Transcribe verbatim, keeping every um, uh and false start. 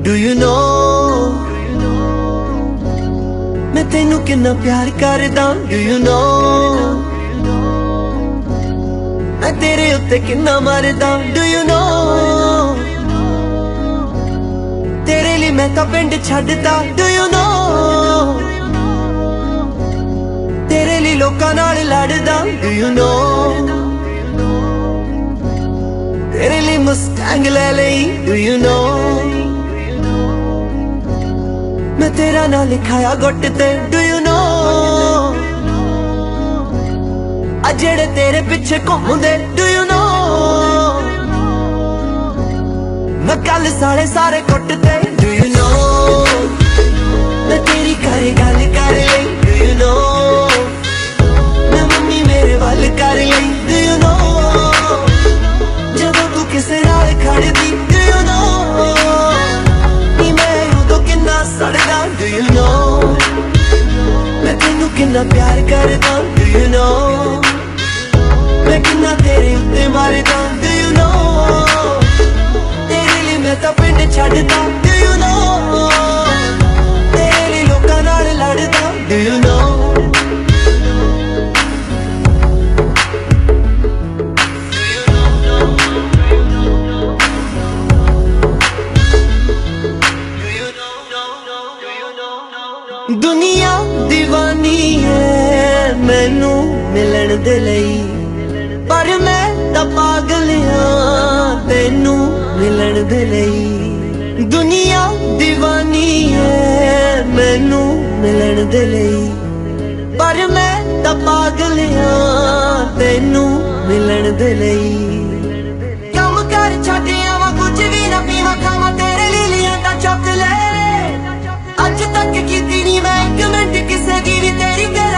Do you know मैं तेनू किन्ना प्यार करदा? Do you know मैं तेरे उत्ते किन्ना मरदा? Do you know तेरे लिए मैं तां पिंड छड्डदा? Do you know तेरे लिए लोकां नाल लड़दा? Do you know तेरे लिए मुस्टैंग ले लई? Do you know मैं तेरा ना लिखाया गुट ते? Do you know आ जेड़े तेरे पिछे घूमदे? Do you know मैं कल साले सारे कुट ते? Do you know मैं तेरी करे गल कर लई? Do you know मैं मम्मी मेरे वल कर लई? Do you know जदों तू किसे नाल खड़दी? Do you know नी मैं उदों किन्ना सड़दा? Do you know मैं तेनू किन्ना प्यार करदा? Do you know मैं किन्ना तेरे उत्ते मरदा? Do you know तेरे लिए मैं तां पिंड छड्डदा? Do you know तेरे लिए लोकां नाल लड़दा? Do you know दुनिया दीवानी है मैनू मिलन दे लई पर मैं तां पागल हां तैनू मिलन दे लई। दुनिया दीवानी है मैनू मिलन दे लई पर मैं तां पागल हां तैनू मिलन दे लई। कम कर छड्ड आवां कुछ भी ना पीवां खावां तेरे लिए लियां दा चॉकलेट अज तक कीती नी मैं एक मिंट किसे दी भी तेरी